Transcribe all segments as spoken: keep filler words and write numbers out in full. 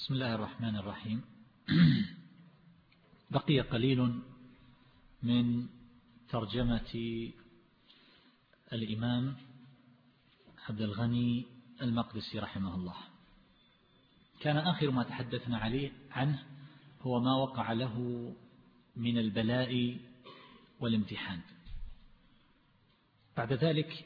بسم الله الرحمن الرحيم. بقي قليل من ترجمة الإمام عبد الغني المقدسي رحمه الله. كان آخر ما تحدثنا عليه عنه هو ما وقع له من البلاء والامتحان. بعد ذلك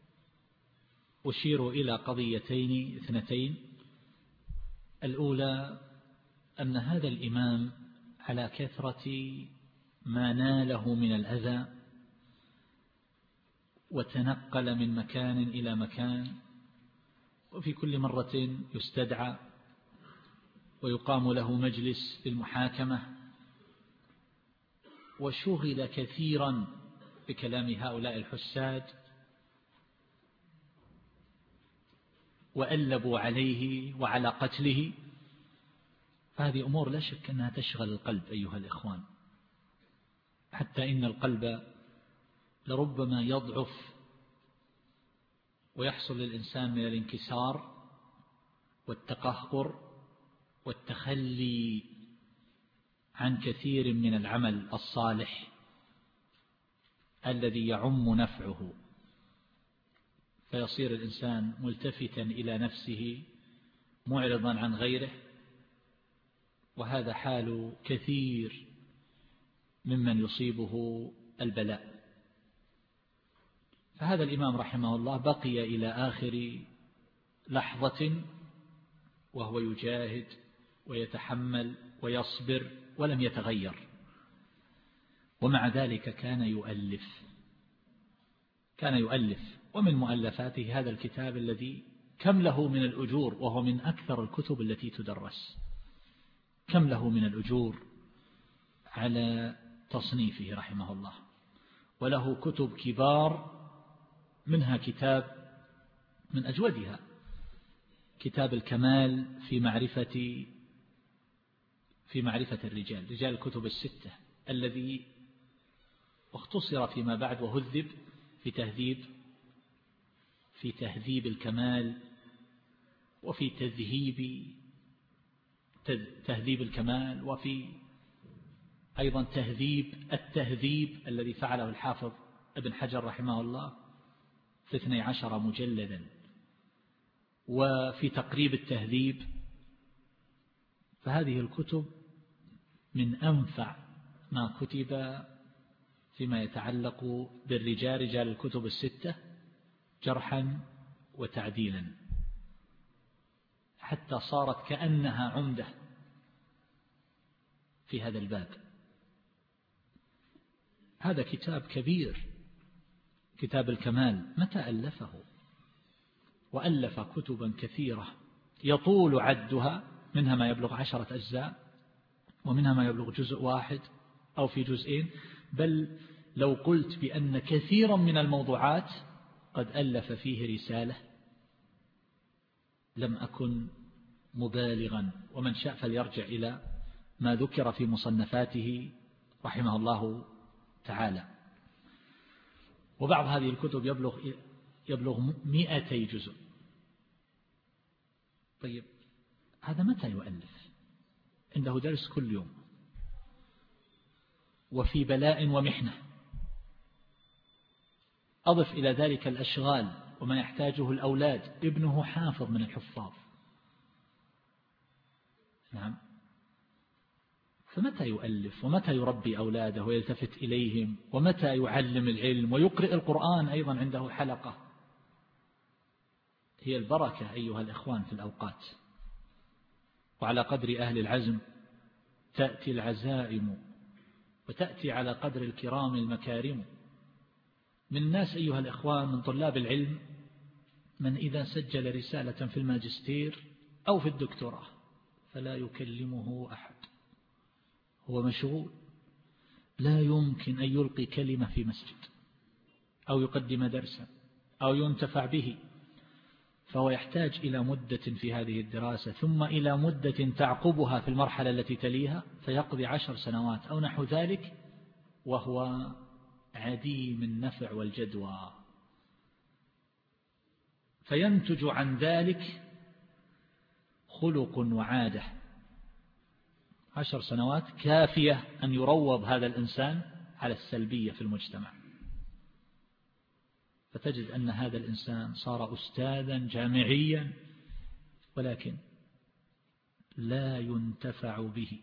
أشير إلى قضيتين اثنتين. الأولى أن هذا الإمام على كثرة ما ناله من الأذى وتنقل من مكان إلى مكان، وفي كل مرة يستدعى ويقام له مجلس للمحاكمة، وشغل كثيرا بكلام هؤلاء الحساد وألبوا عليه وعلى قتله. فهذه أمور لا شك أنها تشغل القلب أيها الإخوان، حتى إن القلب لربما يضعف ويحصل للإنسان من الانكسار والتقهقر والتخلي عن كثير من العمل الصالح الذي يعم نفعه، فيصير الإنسان ملتفتا إلى نفسه معرضا عن غيره، وهذا حال كثير ممن يصيبه البلاء. فهذا الإمام رحمه الله بقي إلى آخر لحظة وهو يجاهد ويتحمل ويصبر ولم يتغير، ومع ذلك كان يؤلف كان يؤلف ومن مؤلفاته هذا الكتاب الذي كم له من الأجور، وهو من أكثر الكتب التي تدرس. كم له من الأجور على تصنيفه رحمه الله، وله كتب كبار، منها كتاب من أجودها كتاب الكمال في معرفة في معرفة الرجال رجال الكتب الستة، الذي اختصر فيما بعد وهذب في تهذيب في تهذيب الكمال، وفي تذهيب تهذيب الكمال، وفي أيضا تهذيب التهذيب الذي فعله الحافظ ابن حجر رحمه الله في اثني عشر مجلدا، وفي تقريب التهذيب. فهذه الكتب من أنفع ما كتب فيما يتعلق بالرجال رجال الكتب الستة جرحا وتعديلا، حتى صارت كأنها عمدة في هذا الباب. هذا كتاب كبير، كتاب الكمال. متى ألفه؟ وألف كتبا كثيرة يطول عدها، منها ما يبلغ عشرة أجزاء، ومنها ما يبلغ جزء واحد أو في جزئين. بل لو قلت بأن كثيرا من الموضوعات قد ألف فيه رسالة لم أكن مبالغا، ومن شاء فليرجع إلى ما ذكر في مصنفاته رحمه الله تعالى. وبعض هذه الكتب يبلغ يبلغ مئتي جزء. طيب هذا متى يؤلف؟ عنده درس كل يوم، وفي بلاء ومحنة. أضف إلى ذلك الأشغال وما يحتاجه الأولاد. ابنه حافظ من الحفاظ، نعم. فمتى يؤلف ومتى يربي أولاده ويلتفت إليهم، ومتى يعلم العلم ويقرئ القرآن؟ أيضا عنده حلقة. هي البركة أيها الإخوان في الأوقات، وعلى قدر أهل العزم تأتي العزائم، وتأتي على قدر الكرام المكارم. من الناس أيها الإخوان من طلاب العلم من إذا سجل رسالة في الماجستير أو في الدكتوراه فلا يكلمه أحد، هو مشغول، لا يمكن أن يلقي كلمة في مسجد أو يقدم درسا أو ينتفع به. فهو يحتاج إلى مدة في هذه الدراسة، ثم إلى مدة تعقبها في المرحلة التي تليها، فيقضي عشر سنوات أو نحو ذلك وهو عديم النفع والجدوى. فينتج عن ذلك خلق وعادة عشر سنوات كافية أن يروض هذا الإنسان على السلبية في المجتمع، فتجد أن هذا الإنسان صار أستاذا جامعيا ولكن لا ينتفع به،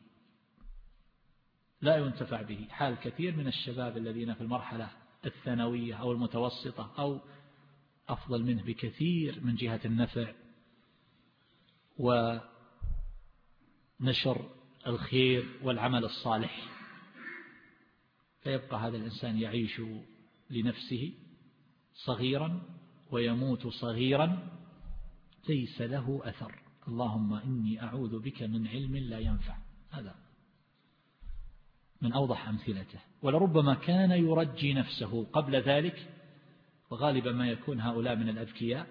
لا ينتفع به. حال كثير من الشباب الذين في المرحلة الثانوية أو المتوسطة أو أفضل منه بكثير من جهة النفع ونشر الخير والعمل الصالح، فيبقى هذا الإنسان يعيش لنفسه صغيرا ويموت صغيرا ليس له أثر. اللهم إني أعوذ بك من علم لا ينفع، هذا من أوضح أمثلته. ولربما كان يرجي نفسه قبل ذلك، وغالبا ما يكون هؤلاء من الأذكياء،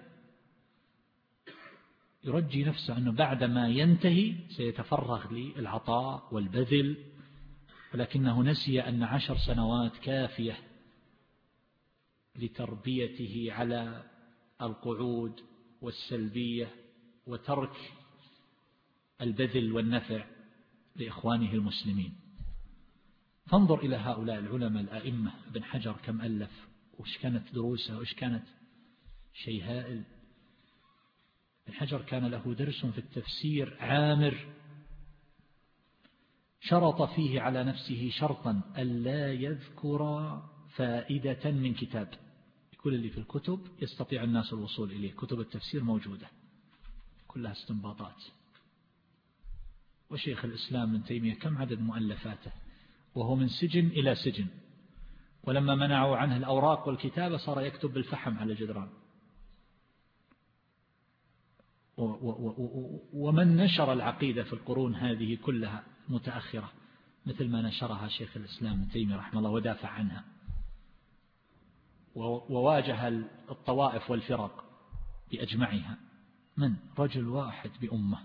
يرجي نفسه أنه بعدما ينتهي سيتفرغ للعطاء والبذل، ولكنه نسي أن عشر سنوات كافية لتربيته على القعود والسلبية وترك البذل والنفع لإخوانه المسلمين. فانظر إلى هؤلاء العلماء الأئمة، ابن حجر كم ألف، وش كانت دروسه، وش كانت شيء هائل. ابن حجر كان له درس في التفسير عامر، شرط فيه على نفسه شرطا ألا يذكر فائدة من كتاب. كل اللي في الكتب يستطيع الناس الوصول إليه، كتب التفسير موجودة كلها استنباطات. وشيخ الإسلام ابن تيمية كم عدد مؤلفاته وهو من سجن إلى سجن، ولما منعوا عنه الأوراق والكتابة صار يكتب بالفحم على الجدران. ومن نشر العقيدة في القرون هذه كلها متأخرة مثل ما نشرها شيخ الإسلام ابن تيمية رحمه الله ودافع عنها، وواجه الطوائف والفرق بأجمعها، من رجل واحد بأمة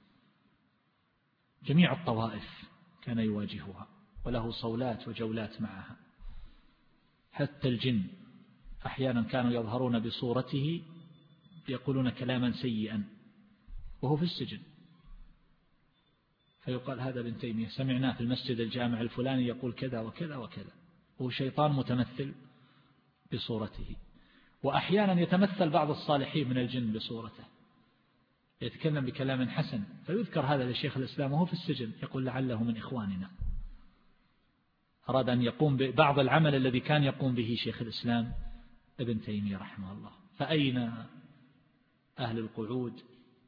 جميع الطوائف كان يواجهها، وله صولات وجولات معها. حتى الجن أحيانا كانوا يظهرون بصورته يقولون كلاما سيئا وهو في السجن، فيقال هذا ابن تيمية سمعناه في المسجد الجامع الفلاني يقول كذا وكذا وكذا، وهو شيطان متمثل بصورته. وأحيانا يتمثل بعض الصالحين من الجن بصورته، يتكلم بكلام حسن فيذكر هذا لشيخ الإسلام وهو في السجن، يقول لعله من إخواننا. أراد أن يقوم ببعض العمل الذي كان يقوم به شيخ الإسلام ابن تيمية رحمه الله. فأين أهل القعود؟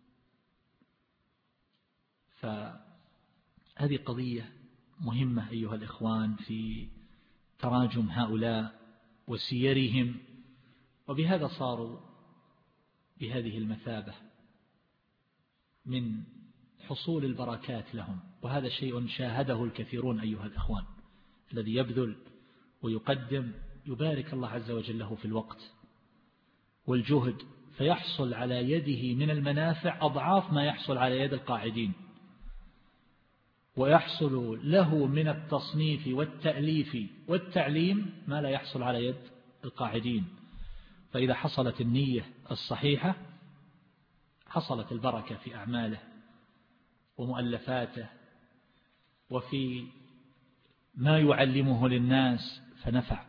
فهذه قضية مهمة أيها الإخوان في تراجم هؤلاء وسيرهم، وبهذا صاروا بهذه المثابة من حصول البركات لهم. وهذا شيء شاهده الكثيرون أيها الإخوان، الذي يبذل ويقدم يبارك الله عز وجل له في الوقت والجهد، فيحصل على يده من المنافع أضعاف ما يحصل على يد القاعدين، ويحصل له من التصنيف والتأليف والتعليم ما لا يحصل على يد القاعدين. فإذا حصلت النية الصحيحة حصلت البركة في أعماله ومؤلفاته وفي ما يعلمه للناس فنفع.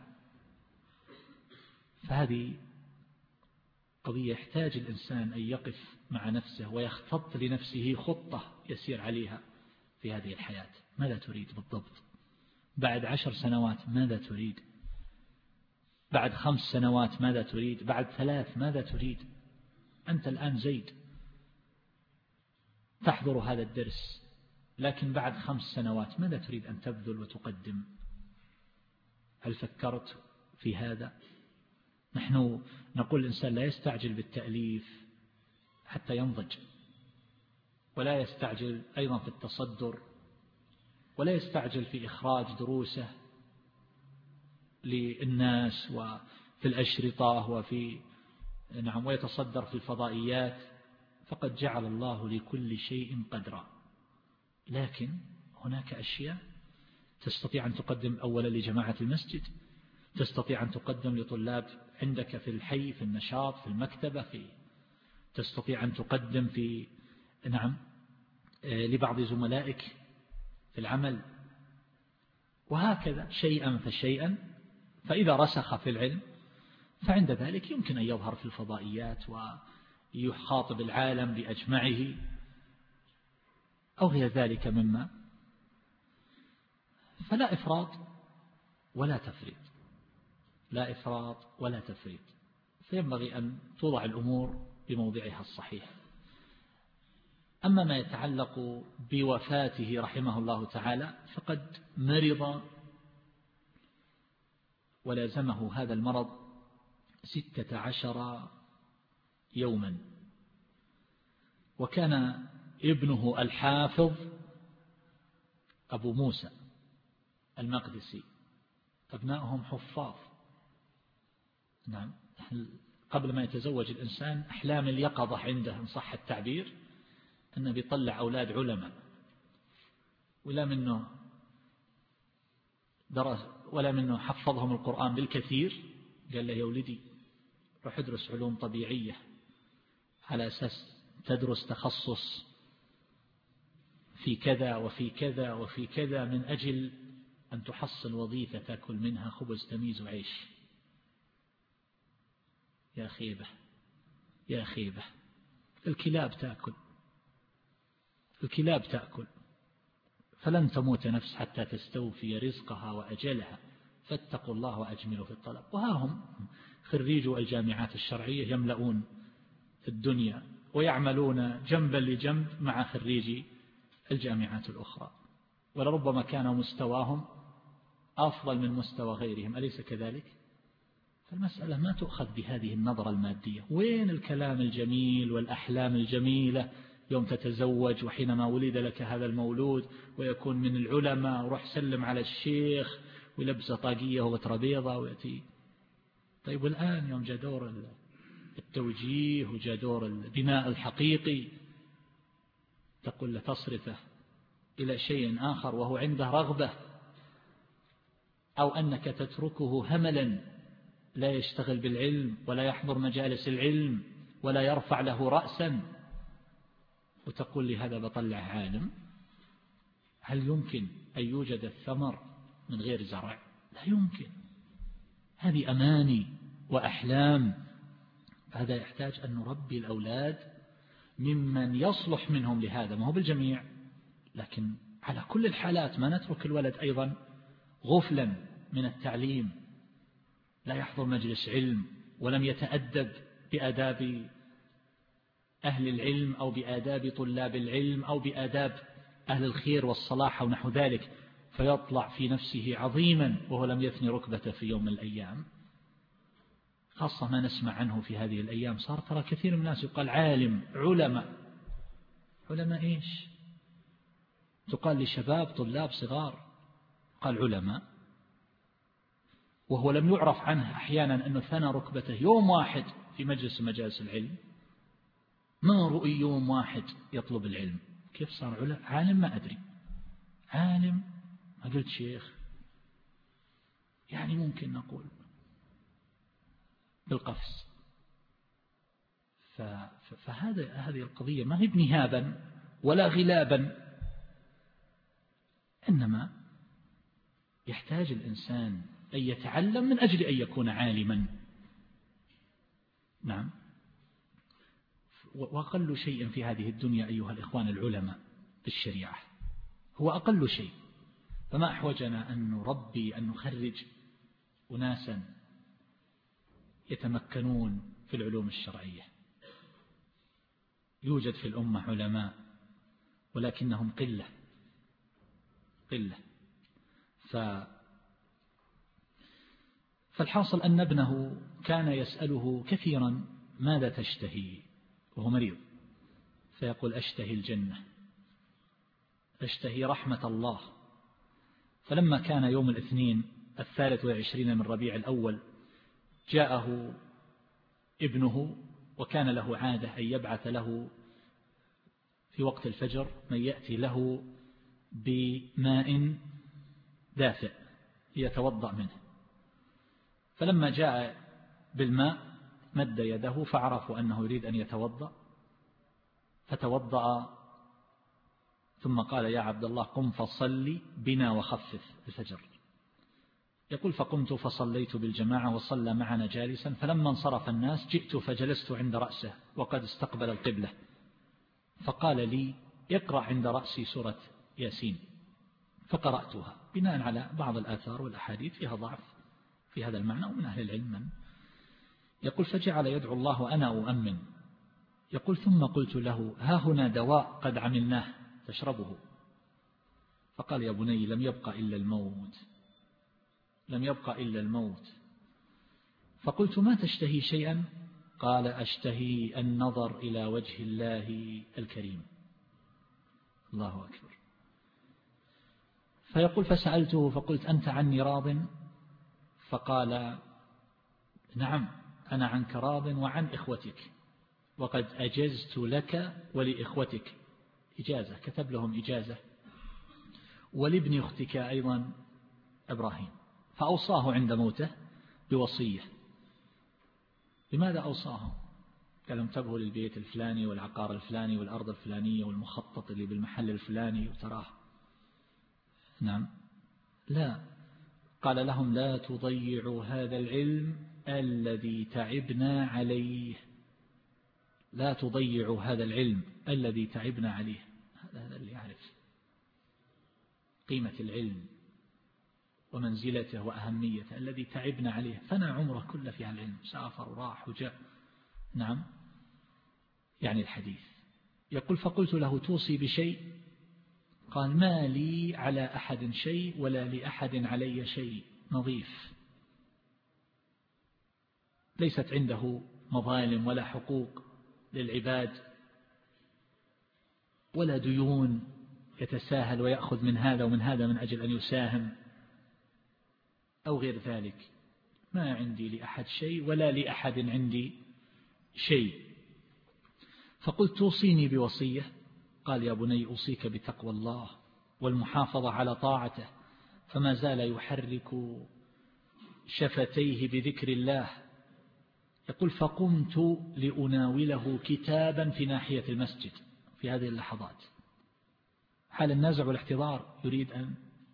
فهذه قضية يحتاج الإنسان أن يقف مع نفسه ويخطط لنفسه خطة يسير عليها في هذه الحياة. ماذا تريد بالضبط؟ بعد عشر سنوات ماذا تريد؟ بعد خمس سنوات ماذا تريد؟ بعد ثلاث ماذا تريد؟ أنت الآن زيد تحضر هذا الدرس، لكن بعد خمس سنوات ماذا تريد أن تبذل وتقدم؟ هل فكرت في هذا؟ نحن نقول الإنسان لا يستعجل بالتأليف حتى ينضج، ولا يستعجل أيضا في التصدر، ولا يستعجل في إخراج دروسه للناس وفي الأشرطة وفي نعم ويتصدر في الفضائيات. فقد جعل الله لكل شيء قدرا، لكن هناك أشياء تستطيع أن تقدم أولا لجماعة المسجد، تستطيع أن تقدم لطلاب عندك في الحي في النشاط في المكتبة، في تستطيع أن تقدم في نعم لبعض زملائك في العمل، وهكذا شيئا فشيئا. فإذا رسخ في العلم فعند ذلك يمكن أن يظهر في الفضائيات ويخاطب العالم بأجمعه أو غير ذلك مما. فلا إفراط ولا تفريط، لا إفراط ولا تفريط، فينبغي أن توضع الأمور بموضعها الصحيح. أما ما يتعلق بوفاته رحمه الله تعالى فقد مرض ولازمه هذا المرض ستة عشر يوما، وكان ابنه الحافظ أبو موسى المقدسي أبنائهم حفاظ. نعم، قبل ما يتزوج الإنسان أحلام اليقظة عنده إن صح التعبير أنه بيطلع أولاد علماء، ولا منه درس ولا منه حفظهم القرآن بالكثير. قال له يا ولدي روح ادرس علوم طبيعية على أساس تدرس تخصص في كذا وفي كذا وفي كذا من أجل أن تحصل وظيفة تأكل منها خبز تميز وعيش. يا خيبة يا خيبة، الكلاب تأكل الكلاب تأكل فلن تموت نفس حتى تستوفي رزقها وأجلها، فاتقوا الله وأجملوا في الطلب. وها هم خريجوا الجامعات الشرعية يملؤون الدنيا ويعملون جنبا لجنب مع خريجي الجامعات الأخرى، ولربما كان مستواهم أفضل من مستوى غيرهم، أليس كذلك؟ فالمسألة ما تؤخذ بهذه النظرة المادية. وين الكلام الجميل والأحلام الجميلة يوم تتزوج وحينما ولد لك هذا المولود ويكون من العلماء وروح سلم على الشيخ ويلبس طاقية وغتربيضة ويأتي. طيب والآن يوم جاء دور التوجيه وجاء دور البناء الحقيقي تقول له تصرفه إلى شيء آخر وهو عنده رغبة، أو أنك تتركه هملا لا يشتغل بالعلم ولا يحضر مجالس العلم ولا يرفع له رأسا، وتقول لي هذا بطلع عالم. هل يمكن أن يوجد الثمر من غير زرع؟ لا يمكن. هذه أماني وأحلام. هذا يحتاج أن نربي الأولاد ممن يصلح منهم لهذا، ما هو بالجميع، لكن على كل الحالات ما نترك الولد أيضا غفلا من التعليم، لا يحضر مجلس علم ولم يتأدب بآداب أهل العلم أو بآداب طلاب العلم أو بآداب أهل الخير والصلاح ونحو ذلك، فيطلع في نفسه عظيما وهو لم يثني ركبته في يوم من الأيام. خاصة ما نسمع عنه في هذه الأيام، صار ترى كثير من الناس يقال عالم علماء. علماء إيش؟ تقال لشباب طلاب صغار قال علماء، وهو لم يعرف عنه أحيانا أنه ثنى ركبته يوم واحد في مجلس مجالس العلم، ما رؤي يوم واحد يطلب العلم. كيف صار عالم؟ ما أدري. عالم ما قلت شيخ، يعني ممكن نقول بالقفز. فهذا هذه القضية ما هي بنهابا ولا غلابا، إنما يحتاج الإنسان أن يتعلم من أجل أن يكون عالما. نعم. وأقل شيء في هذه الدنيا أيها الإخوان العلماء بالشريعة، هو أقل شيء. فما أحوجنا أن نربي أن نخرج أناسا يتمكنون في العلوم الشرعية. يوجد في الأمة علماء ولكنهم قلة قلة. ف فالحاصل أن ابنه كان يسأله كثيرا ماذا تشتهي وهو مريض، فيقول أشتهي الجنة، أشتهي رحمة الله. فلما كان يوم الاثنين الثالث والعشرين من ربيع الأول جاءه ابنه، وكان له عادة أن يبعث له في وقت الفجر من يأتي له بماء دافئ يتوضأ منه. فلما جاء بالماء مد يده فعرفوا أنه يريد أن يتوضأ، فتوضأ ثم قال يا عبد الله قم فصلي بنا وخفف الفجر. يقول فقمت فصليت بالجماعة وصلى معنا جالسا، فلما انصرف الناس جئت فجلست عند رأسه وقد استقبل القبلة، فقال لي اقرأ عند رأسي سورة ياسين، فقرأتها بناء على بعض الآثار والأحاديث فيها ضعف في هذا المعنى ومن أهل العلم من يقول فجعل يدعو الله وأنا أؤمن. يقول ثم قلت له ها هنا دواء قد عملناه تشربه، فقال يا بني لم يبق إلا الموت، لم يبق إلا الموت. فقلت ما تشتهي شيئا؟ قال أشتهي النظر إلى وجه الله الكريم. الله أكبر. فيقول فسألته فقلت أنت عني راض؟ فقال نعم أنا عنك راض وعن إخوتك، وقد أجزت لك ولإخوتك، إجازة كتب لهم إجازة، ولابن أختك أيضا إبراهيم. فأوصاه عند موته بوصية. لماذا أوصاه؟ قال انتبهوا للبيت الفلاني والعقار الفلاني والأرض الفلانية والمخطط اللي بالمحل الفلاني وتراه. نعم لا، قال لهم لا تضيعوا هذا العلم الذي تعبنا عليه، لا تضيعوا هذا العلم الذي تعبنا عليه. هذا اللي يعرف قيمة العلم ومنزلته وأهميته الذي تعبنا عليه، فنى عمره كله في العلم، سافر وراح وجاء. نعم يعني الحديث. يقول فقلت له توصي بشيء؟ قال ما لي على أحد شيء ولا لأحد علي شيء، نظيف، ليست عنده مظالم ولا حقوق للعباد ولا ديون يتساهل ويأخذ من هذا ومن هذا من أجل أن يساهم أو غير ذلك. ما عندي لأحد شيء ولا لأحد عندي شيء. فقلت توصيني بوصية؟ قال يا بني أوصيك بتقوى الله والمحافظة على طاعته. فما زال يحرك شفتيه بذكر الله. يقول فقمت لأناوله كتابا في ناحية المسجد في هذه اللحظات، حال النزع والاحتضار، يريد أن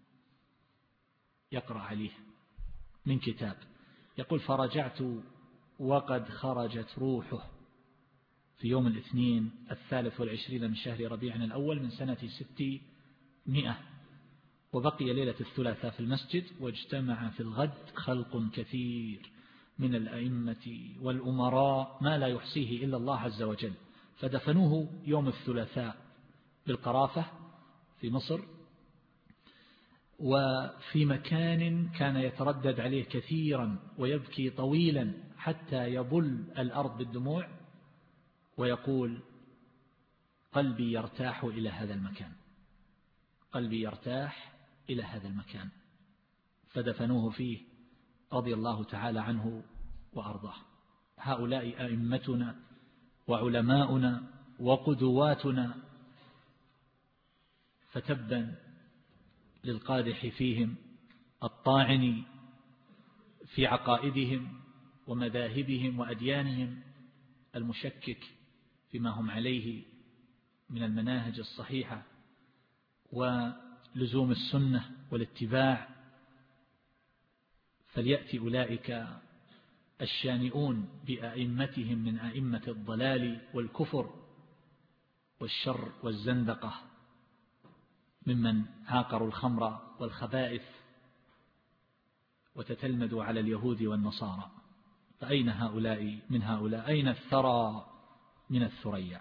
يقرأ عليه من كتاب. يقول فرجعت وقد خرجت روحه في يوم الاثنين الثالث والعشرين من شهر ربيع الأول من سنة ستمائة، وبقي ليلة الثلاثاء في المسجد، واجتمع في الغد خلق كثير من الأئمة والأمراء ما لا يحصيه إلا الله عز وجل، فدفنوه يوم الثلاثاء بالقرافة في مصر، وفي مكان كان يتردد عليه كثيرا ويبكي طويلا حتى يبل الأرض بالدموع ويقول قلبي يرتاح إلى هذا المكان، قلبي يرتاح إلى هذا المكان. فدفنوه فيه رضي الله تعالى عنه وأرضاه. هؤلاء أئمتنا وعلماؤنا وقدواتنا، فتبا للقادح فيهم الطاعن في عقائدهم ومذاهبهم وأديانهم، المشكك فيما هم عليه من المناهج الصحيحة ولزوم السنة والاتباع. فليأتي أولئك الشانئون بأئمتهم من أئمة الضلال والكفر والشر والزندقة ممن عاقروا الخمر والخبائث وتتلمذوا على اليهود والنصارى. فأين هؤلاء من هؤلاء؟ أين الثرى من الثريا؟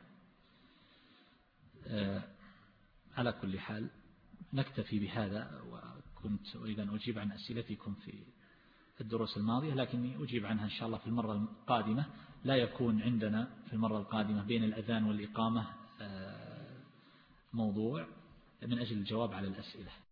آه على كل حال نكتفي بهذا، وكنت أريد أن أجيب عن أسئلتكم في الدروس الماضية، لكني أجيب عنها إن شاء الله في المرة القادمة. لا يكون عندنا في المرة القادمة بين الأذان والإقامة آه موضوع من أجل الجواب على الأسئلة.